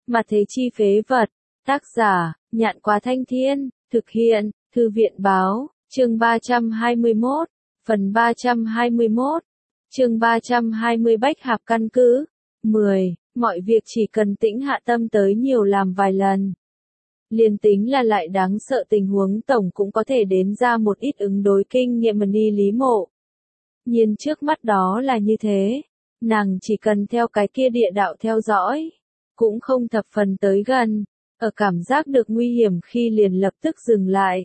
Mà thế chi phế vật. Tác giả, Nhạn Quá Thanh Thiên, thực hiện, Thư viện báo, chương 321, phần 321, chương 320 Bách Hạp căn cứ. 10. Mọi việc chỉ cần tĩnh hạ tâm tới nhiều làm vài lần. Liền tính là lại đáng sợ tình huống tổng cũng có thể đến ra một ít ứng đối kinh nghiệm ni Lý Mộ. Nhiên trước mắt đó là như thế. Nàng chỉ cần theo cái kia địa đạo theo dõi. Cũng không thập phần tới gần. Ở cảm giác được nguy hiểm khi liền lập tức dừng lại.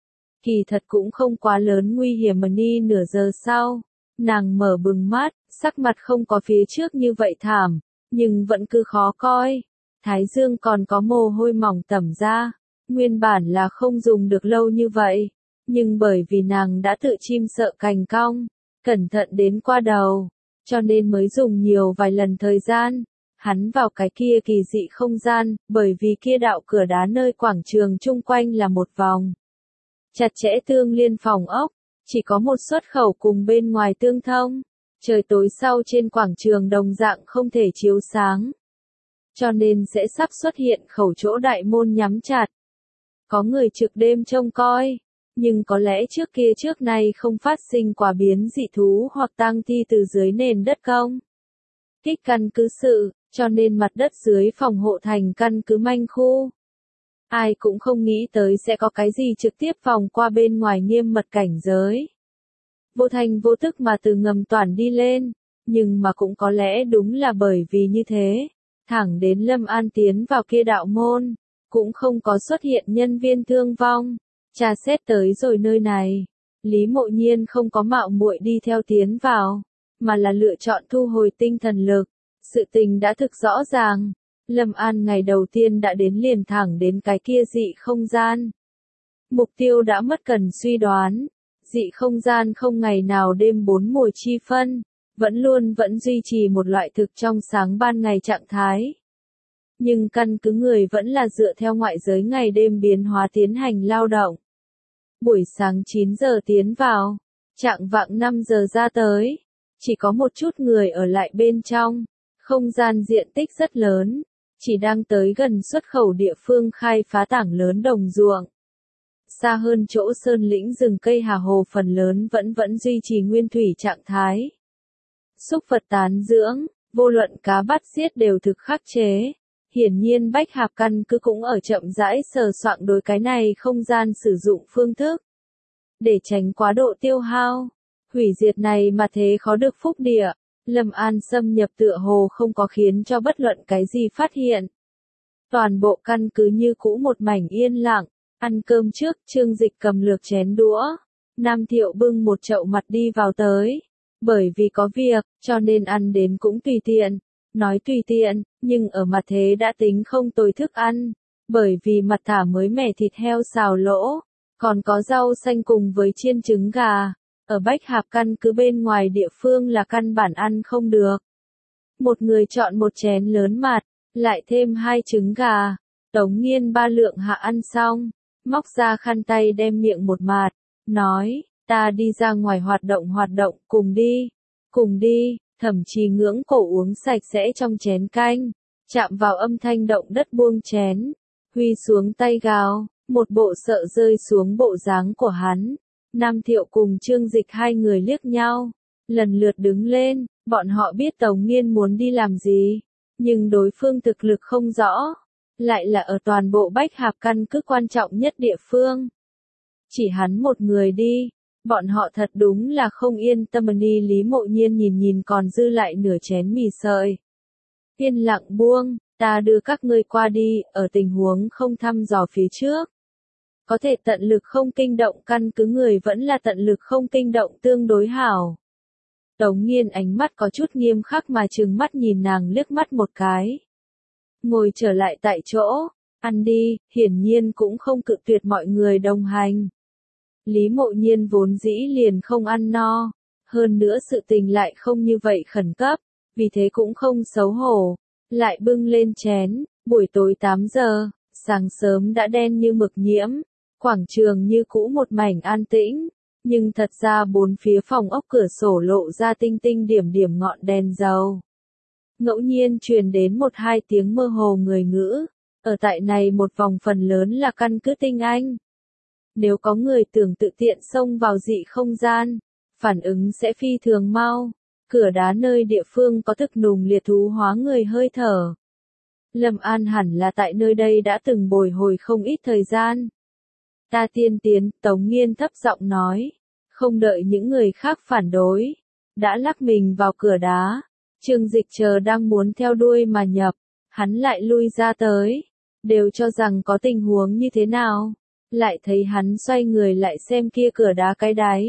Kỳ thật cũng không quá lớn nguy hiểm mà ni nửa giờ sau. Nàng mở bừng mắt, sắc mặt không có phía trước như vậy thảm, nhưng vẫn cứ khó coi. Thái dương còn có mồ hôi mỏng tẩm ra. Nguyên bản là không dùng được lâu như vậy. Nhưng bởi vì nàng đã tự chim sợ cành cong, cẩn thận đến qua đầu, cho nên mới dùng nhiều vài lần thời gian. Hắn vào cái kia kỳ dị không gian, bởi vì kia đạo cửa đá nơi quảng trường chung quanh là một vòng. Chặt chẽ tương liên phòng ốc, chỉ có một xuất khẩu cùng bên ngoài tương thông. Trời tối sau trên quảng trường đồng dạng không thể chiếu sáng. Cho nên sẽ sắp xuất hiện khẩu chỗ đại môn nhắm chặt. Có người trực đêm trông coi, nhưng có lẽ trước nay không phát sinh quả biến dị thú hoặc tang thi từ dưới nền đất công. Kích căn cứ sự, cho nên mặt đất dưới phòng hộ thành căn cứ manh khu. Ai cũng không nghĩ tới sẽ có cái gì trực tiếp vòng qua bên ngoài nghiêm mật cảnh giới. Vô thành vô tức mà từ ngầm toàn đi lên, nhưng mà cũng có lẽ đúng là bởi vì như thế. Thẳng đến Lâm An tiến vào kia đạo môn, cũng không có xuất hiện nhân viên thương vong. Tra xét tới rồi nơi này, Lý Mộ Nhiên không có mạo muội đi theo tiến vào, mà là lựa chọn thu hồi tinh thần lực. Sự tình đã thực rõ ràng, Lâm An ngày đầu tiên đã đến liền thẳng đến cái kia dị không gian. Mục tiêu đã mất cần suy đoán, dị không gian không ngày nào đêm bốn mùa chi phân, vẫn duy trì một loại thực trong sáng ban ngày trạng thái. Nhưng căn cứ người vẫn là dựa theo ngoại giới ngày đêm biến hóa tiến hành lao động. Buổi sáng 9 giờ tiến vào, chạng vạng 5 giờ ra tới, chỉ có một chút người ở lại bên trong, không gian diện tích rất lớn, chỉ đang tới gần xuất khẩu địa phương khai phá tảng lớn đồng ruộng. Xa hơn chỗ sơn lĩnh rừng cây hà hồ phần lớn vẫn duy trì nguyên thủy trạng thái. Súc vật tán dưỡng, vô luận cá bắt giết đều thực khắc chế. Hiển nhiên Bách Hạp căn cứ cũng ở chậm rãi sờ soạn đối cái này không gian sử dụng phương thức. Để tránh quá độ tiêu hao, hủy diệt này mà thế khó được phúc địa, Lâm An xâm nhập tựa hồ không có khiến cho bất luận cái gì phát hiện. Toàn bộ căn cứ như cũ một mảnh yên lặng, ăn cơm trước, Trương Dịch cầm lược chén đũa. Nam Thiệu bưng một chậu mặt đi vào tới. Bởi vì có việc, cho nên ăn đến cũng tùy tiện. Nói tùy tiện, nhưng ở mặt thế đã tính không tồi thức ăn. Bởi vì mặt thả mới mẻ thịt heo xào lỗ, còn có rau xanh cùng với chiên trứng gà. Ở Bách Hạp căn cứ bên ngoài địa phương là căn bản ăn không được. Một người chọn một chén lớn mặt, lại thêm 2 trứng gà. Tống Nghiên 3 lượng hạ ăn xong, móc ra khăn tay đem miệng một mạt, nói, ta đi ra ngoài hoạt động, cùng đi, Thẩm Trì ngưỡng cổ uống sạch sẽ trong chén canh, chạm vào âm thanh động đất buông chén, huy xuống tay gào, một bộ sợ rơi xuống bộ dáng của hắn. Nam Thiệu cùng Trương Dịch hai người liếc nhau, lần lượt đứng lên, bọn họ biết Tống Nghiên muốn đi làm gì, nhưng đối phương thực lực không rõ, lại là ở toàn bộ Bách Hạp căn cứ quan trọng nhất địa phương. Chỉ hắn một người đi, bọn họ thật đúng là không yên tâm. Ni Lý Mộ Nhiên nhìn còn dư lại nửa chén mì sợi. Yên lặng buông, ta đưa các ngươi qua đi, ở tình huống không thăm dò phía trước. Có thể tận lực không kinh động căn cứ người vẫn là tận lực không kinh động tương đối hảo. Tống Nghiên ánh mắt có chút nghiêm khắc mà trừng mắt nhìn nàng liếc mắt một cái. Ngồi trở lại tại chỗ, ăn đi, hiển nhiên cũng không cự tuyệt mọi người đồng hành. Lý Mộ Nhiên vốn dĩ liền không ăn no, hơn nữa sự tình lại không như vậy khẩn cấp, vì thế cũng không xấu hổ, lại bưng lên chén. Buổi tối 8 giờ, sáng sớm đã đen như mực nhiễm, quảng trường như cũ một mảnh an tĩnh, nhưng thật ra bốn phía phòng ốc cửa sổ lộ ra tinh tinh điểm điểm ngọn đèn dầu. ngẫu nhiên truyền đến một hai tiếng mơ hồ người ngữ. Ở tại này một vòng phần lớn là căn cứ tinh anh. Nếu có người tưởng tự tiện xông vào dị không gian, phản ứng sẽ phi thường mau. Cửa đá nơi địa phương có thực nùng liệt thú hóa người hơi thở. Lâm An hẳn là tại nơi đây đã từng bồi hồi không ít thời gian. Ta tiên tiến, Tống Nghiên thấp giọng nói. Không đợi những người khác phản đối. Đã lắc mình vào cửa đá. Trương Dịch chờ đang muốn theo đuôi mà nhập. Hắn lại lui ra tới. Đều cho rằng có tình huống như thế nào. Lại thấy hắn xoay người lại xem kia cửa đá cái đáy.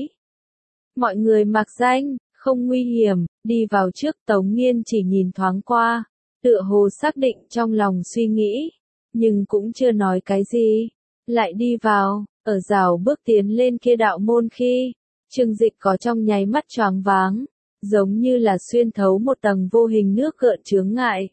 Mọi người mặc danh, không nguy hiểm, đi vào trước. Tống Nghiên chỉ nhìn thoáng qua. Tựa hồ xác định trong lòng suy nghĩ. Nhưng cũng chưa nói cái gì. Lại đi vào, ở rào bước tiến lên kia đạo môn khi. Trương Dịch có trong nháy mắt choáng váng. Giống như là xuyên thấu một tầng vô hình nước gợn chướng ngại.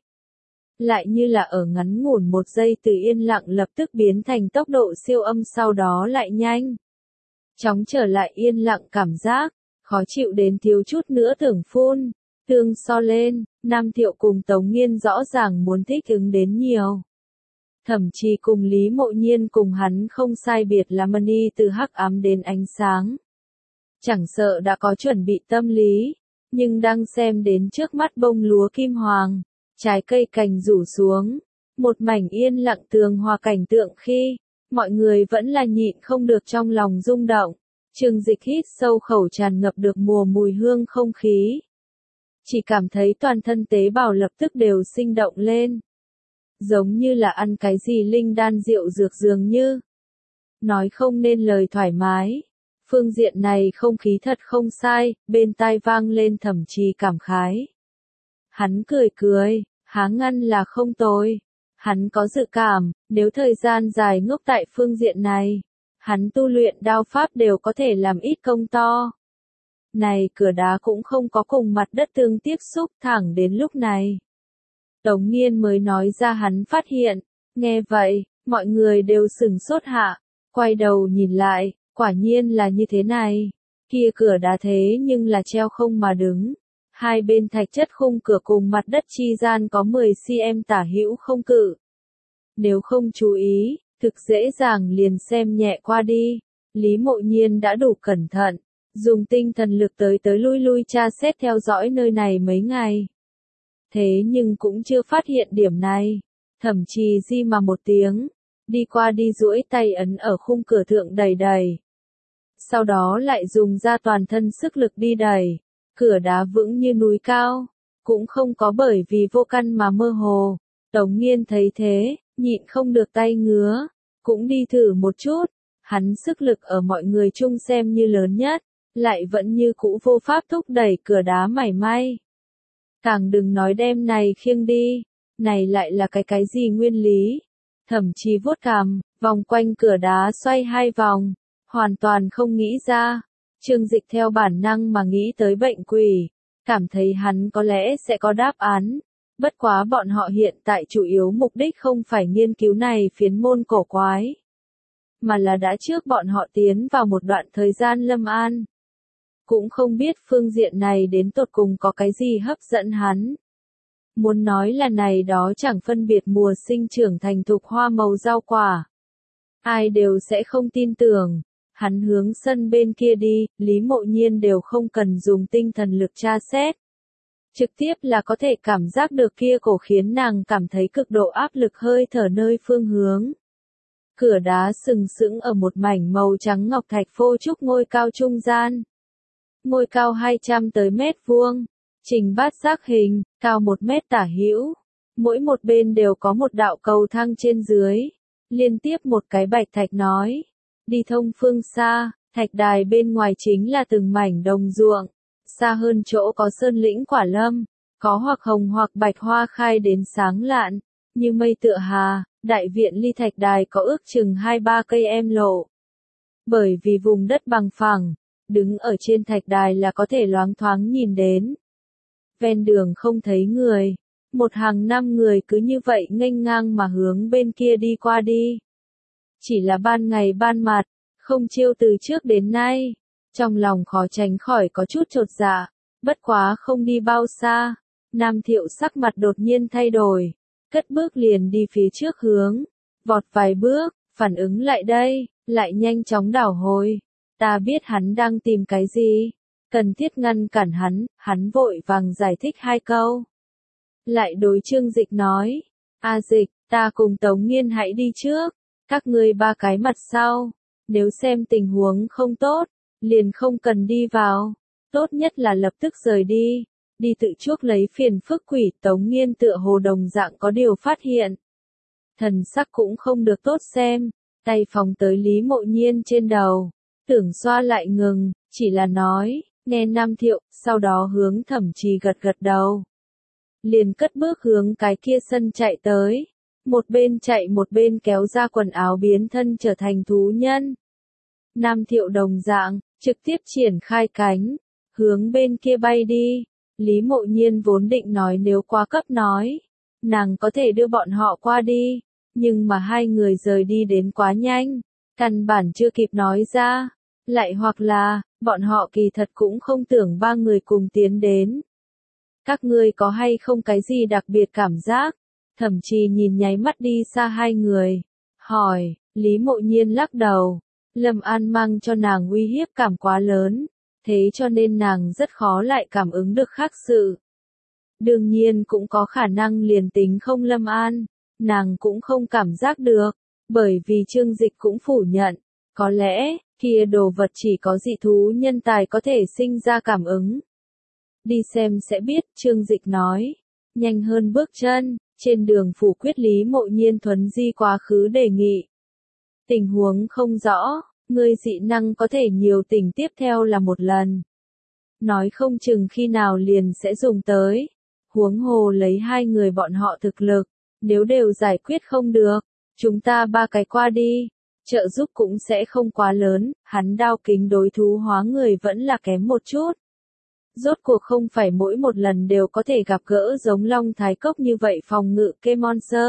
Lại như là ở ngắn ngủn một giây từ yên lặng lập tức biến thành tốc độ siêu âm sau đó lại nhanh. Chóng trở lại yên lặng cảm giác, khó chịu đến thiếu chút nữa tưởng phun. Tương so lên, Nam Thiệu cùng Tống Nghiên rõ ràng muốn thích ứng đến nhiều. Thậm chí cùng Lý Mộ Nhiên cùng hắn không sai biệt là mani từ hắc ám đến ánh sáng. Chẳng sợ đã có chuẩn bị tâm lý, nhưng đang xem đến trước mắt bông lúa kim hoàng, trái cây cành rủ xuống, một mảnh yên lặng tường hòa cảnh tượng khi, mọi người vẫn là nhịn không được trong lòng rung động. Trương Dịch hít sâu khẩu tràn ngập được mùa mùi hương không khí. Chỉ cảm thấy toàn thân tế bào lập tức đều sinh động lên. Giống như là ăn cái gì linh đan rượu dược dường như. Nói không nên lời thoải mái. Phương diện này không khí thật không sai, bên tai vang lên thậm chí cảm khái. Hắn cười cười, há ngăn là không tồi. Hắn có dự cảm, nếu thời gian dài ngốc tại phương diện này, hắn tu luyện đao pháp đều có thể làm ít công to. Này cửa đá cũng không có cùng mặt đất tương tiếp xúc thẳng đến lúc này. Tống Nghiên mới nói ra hắn phát hiện, nghe vậy, mọi người đều sửng sốt hạ, quay đầu nhìn lại, quả nhiên là như thế này. Kia cửa đá thế nhưng là treo không mà đứng. Hai bên thạch chất khung cửa cùng mặt đất chi gian có 10 cm tả hữu không cự. Nếu không chú ý, thực dễ dàng liền xem nhẹ qua đi. Lý Mộ Nhiên đã đủ cẩn thận, dùng tinh thần lực tới lui lui tra xét theo dõi nơi này mấy ngày. Thế nhưng cũng chưa phát hiện điểm này. Thậm chí di mà một tiếng, đi qua đi duỗi tay ấn ở khung cửa thượng đầy đầy. Sau đó lại dùng ra toàn thân sức lực đi đẩy. Cửa đá vững như núi cao, cũng không có bởi vì vô căn mà mơ hồ. Tống Nghiên thấy thế, nhịn không được tay ngứa, cũng đi thử một chút. Hắn sức lực ở mọi người chung xem như lớn nhất, lại vẫn như cũ vô pháp thúc đẩy cửa đá mảy may. Càng đừng nói đem này khiêng đi, này lại là cái gì nguyên lý. Thậm chí vuốt cằm, vòng quanh cửa đá xoay 2 vòng, hoàn toàn không nghĩ ra. Trương Dịch theo bản năng mà nghĩ tới bệnh quỷ, cảm thấy hắn có lẽ sẽ có đáp án. Bất quá bọn họ hiện tại chủ yếu mục đích không phải nghiên cứu này phiến môn cổ quái, mà là đã trước bọn họ tiến vào một đoạn thời gian Lâm An. Cũng không biết phương diện này đến tột cùng có cái gì hấp dẫn hắn. Muốn nói là này đó chẳng phân biệt mùa sinh trưởng thành thục hoa màu rau quả. Ai đều sẽ không tin tưởng. Hắn hướng sân bên kia đi, Lý Mộ Nhiên đều không cần dùng tinh thần lực tra xét. Trực tiếp là có thể cảm giác được kia cổ khiến nàng cảm thấy cực độ áp lực hơi thở nơi phương hướng. Cửa đá sừng sững ở một mảnh màu trắng ngọc thạch phô trúc ngôi cao trung gian. Ngôi cao 200 tới mét vuông, trình bát giác hình, cao 1 mét tả hữu. Mỗi một bên đều có một đạo cầu thang trên dưới. Liên tiếp một cái bạch thạch nói. Đi thông phương xa, thạch đài bên ngoài chính là từng mảnh đồng ruộng. Xa hơn chỗ có sơn lĩnh quả lâm, có hoặc hồng hoặc bạch hoa khai đến sáng lạn, như mây tựa hà. Đại viện ly thạch đài có ước chừng 2-3 cây em lộ. Bởi vì vùng đất bằng phẳng, đứng ở trên thạch đài là có thể loáng thoáng nhìn đến. Ven đường không thấy người, một hàng 5 người cứ như vậy nghênh ngang mà hướng bên kia đi qua đi. Chỉ là ban ngày ban mặt, không chiêu từ trước đến nay, trong lòng khó tránh khỏi có chút chột dạ, bất quá không đi bao xa, Nam Thiệu sắc mặt đột nhiên thay đổi, cất bước liền đi phía trước hướng, vọt vài bước, phản ứng lại đây, lại nhanh chóng đảo hồi. Ta biết hắn đang tìm cái gì, cần thiết ngăn cản hắn vội vàng giải thích hai câu. Lại đối Trương Dịch nói, A Dịch, ta cùng Tống Nghiên hãy đi trước, các ngươi ba cái mặt sau, nếu xem tình huống không tốt, liền không cần đi vào, tốt nhất là lập tức rời đi, đi tự chuốc lấy phiền phức. Quỷ Tống Nghiên tựa hồ đồng dạng có điều phát hiện. Thần sắc cũng không được tốt xem, tay phóng tới Lý Mộ Nhiên trên đầu, tưởng xoa lại ngừng, chỉ là nói, nghe Nam Thiệu, sau đó hướng Thẩm Trì gật gật đầu. Liền cất bước hướng cái kia sân chạy tới, một bên chạy một bên kéo ra quần áo biến thân trở thành thú nhân. Nam Thiệu đồng dạng, trực tiếp triển khai cánh, hướng bên kia bay đi. Lý Mộ Nhiên vốn định nói nếu quá cấp nói, nàng có thể đưa bọn họ qua đi, nhưng mà hai người rời đi đến quá nhanh, căn bản chưa kịp nói ra, lại hoặc là, bọn họ kỳ thật cũng không tưởng ba người cùng tiến đến. Các ngươi có hay không cái gì đặc biệt cảm giác? Thẩm Trì nhìn nháy mắt đi xa hai người, hỏi. Lý Mộ Nhiên lắc đầu, Lâm An mang cho nàng uy hiếp cảm quá lớn, thế cho nên nàng rất khó lại cảm ứng được khác sự. Đương nhiên cũng có khả năng liền tính không Lâm An, nàng cũng không cảm giác được, bởi vì Trương Dịch cũng phủ nhận, có lẽ, kia đồ vật chỉ có dị thú nhân tài có thể sinh ra cảm ứng. Đi xem sẽ biết, Trương Dịch nói, nhanh hơn bước chân, trên đường phủ quyết. Lý Mộ Nhiên thuấn di quá khứ đề nghị. Tình huống không rõ, ngươi dị năng có thể nhiều tình tiếp theo là một lần. Nói không chừng khi nào liền sẽ dùng tới. Huống hồ lấy hai người bọn họ thực lực, nếu đều giải quyết không được, chúng ta ba cái qua đi, trợ giúp cũng sẽ không quá lớn, hắn đao kính đối thú hóa người vẫn là kém một chút. Rốt cuộc không phải mỗi một lần đều có thể gặp gỡ giống Long Thái Cốc như vậy phòng ngự kê monster.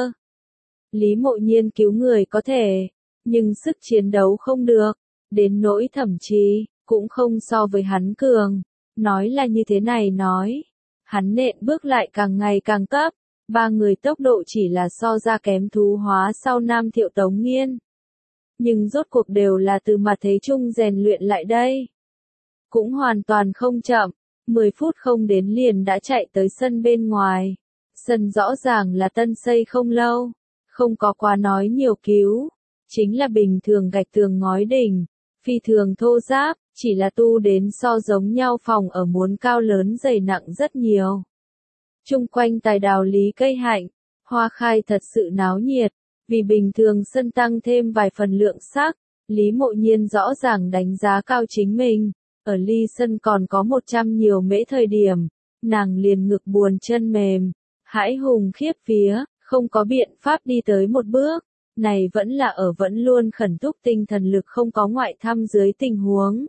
Lý Mộ Nhiên cứu người có thể, nhưng sức chiến đấu không được, đến nỗi Thẩm Trì, cũng không so với hắn cường. Nói là như thế này nói, hắn nện bước lại càng ngày càng cấp, ba người tốc độ chỉ là so ra kém thú hóa sau Nam Thiệu Tống Nghiên. Nhưng rốt cuộc đều là từ mặt thế chung rèn luyện lại đây. Cũng hoàn toàn không chậm, 10 phút không đến liền đã chạy tới sân bên ngoài. Sân rõ ràng là tân xây không lâu, không có quá nói nhiều cứu, chính là bình thường gạch tường ngói đỉnh, phi thường thô ráp, chỉ là tu đến so giống nhau phòng ở muốn cao lớn dày nặng rất nhiều. Chung quanh tài đào lý cây hạnh, hoa khai thật sự náo nhiệt, vì bình thường sân tăng thêm vài phần lượng sắc, Lý Mộ Nhiên rõ ràng đánh giá cao chính mình, ở ly sân còn có 100 nhiều mễ thời điểm, nàng liền ngực buồn chân mềm, hãi hùng khiếp vía, không có biện pháp đi tới một bước, này vẫn là ở vẫn luôn khẩn thúc tinh thần lực không có ngoại thăm dưới tình huống.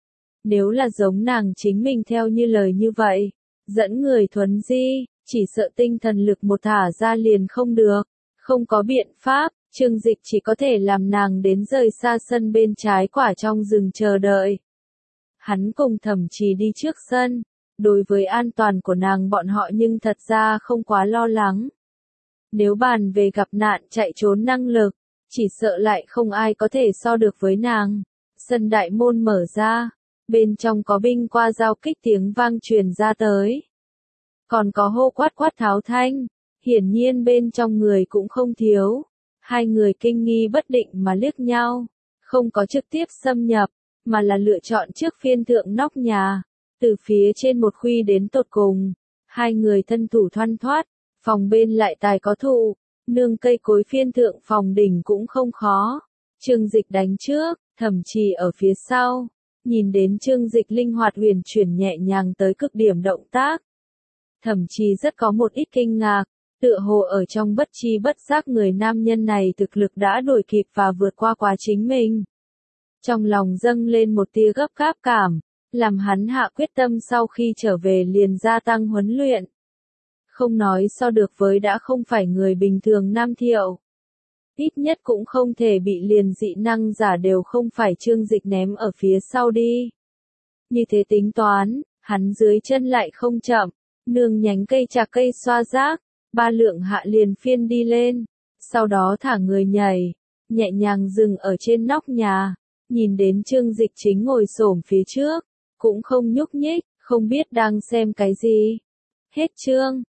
Nếu là giống nàng chính mình theo như lời như vậy, dẫn người thuấn di, chỉ sợ tinh thần lực một thả ra liền không được, không có biện pháp, Trương Dịch chỉ có thể làm nàng đến rời xa sân bên trái quả trong rừng chờ đợi. Hắn cùng Thẩm Trì đi trước sân, đối với an toàn của nàng bọn họ nhưng thật ra không quá lo lắng. Nếu bàn về gặp nạn chạy trốn năng lực, chỉ sợ lại không ai có thể so được với nàng. Sân đại môn mở ra, bên trong có binh qua giao kích tiếng vang truyền ra tới. Còn có hô quát quát tháo thanh, hiển nhiên bên trong người cũng không thiếu. Hai người kinh nghi bất định mà liếc nhau, không có trực tiếp xâm nhập, mà là lựa chọn trước phiên thượng nóc nhà, từ phía trên một khuy đến tột cùng. Hai người thân thủ thoăn thoát, phòng bên lại tài có thụ, nương cây cối phiên thượng phòng đỉnh cũng không khó. Trương Dịch đánh trước, Thẩm Trì ở phía sau, nhìn đến Trương Dịch linh hoạt huyền chuyển nhẹ nhàng tới cực điểm động tác. Thẩm Trì rất có một ít kinh ngạc, tựa hồ ở trong bất chi bất giác người nam nhân này thực lực đã đuổi kịp và vượt qua quá chính mình. Trong lòng dâng lên một tia gấp gáp cảm, làm hắn hạ quyết tâm sau khi trở về liền gia tăng huấn luyện. Không nói so được với đã không phải người bình thường Nam Thiệu. Ít nhất cũng không thể bị liền dị năng giả đều không phải Trương Dịch ném ở phía sau đi. Như thế tính toán, hắn dưới chân lại không chậm, nương nhánh cây chạc cây xoa rác, Ba Lượng Hạ liền phiên đi lên, sau đó thả người nhảy, nhẹ nhàng dừng ở trên nóc nhà, nhìn đến Trương Dịch Chính ngồi xổm phía trước, cũng không nhúc nhích, không biết đang xem cái gì. Hết chương.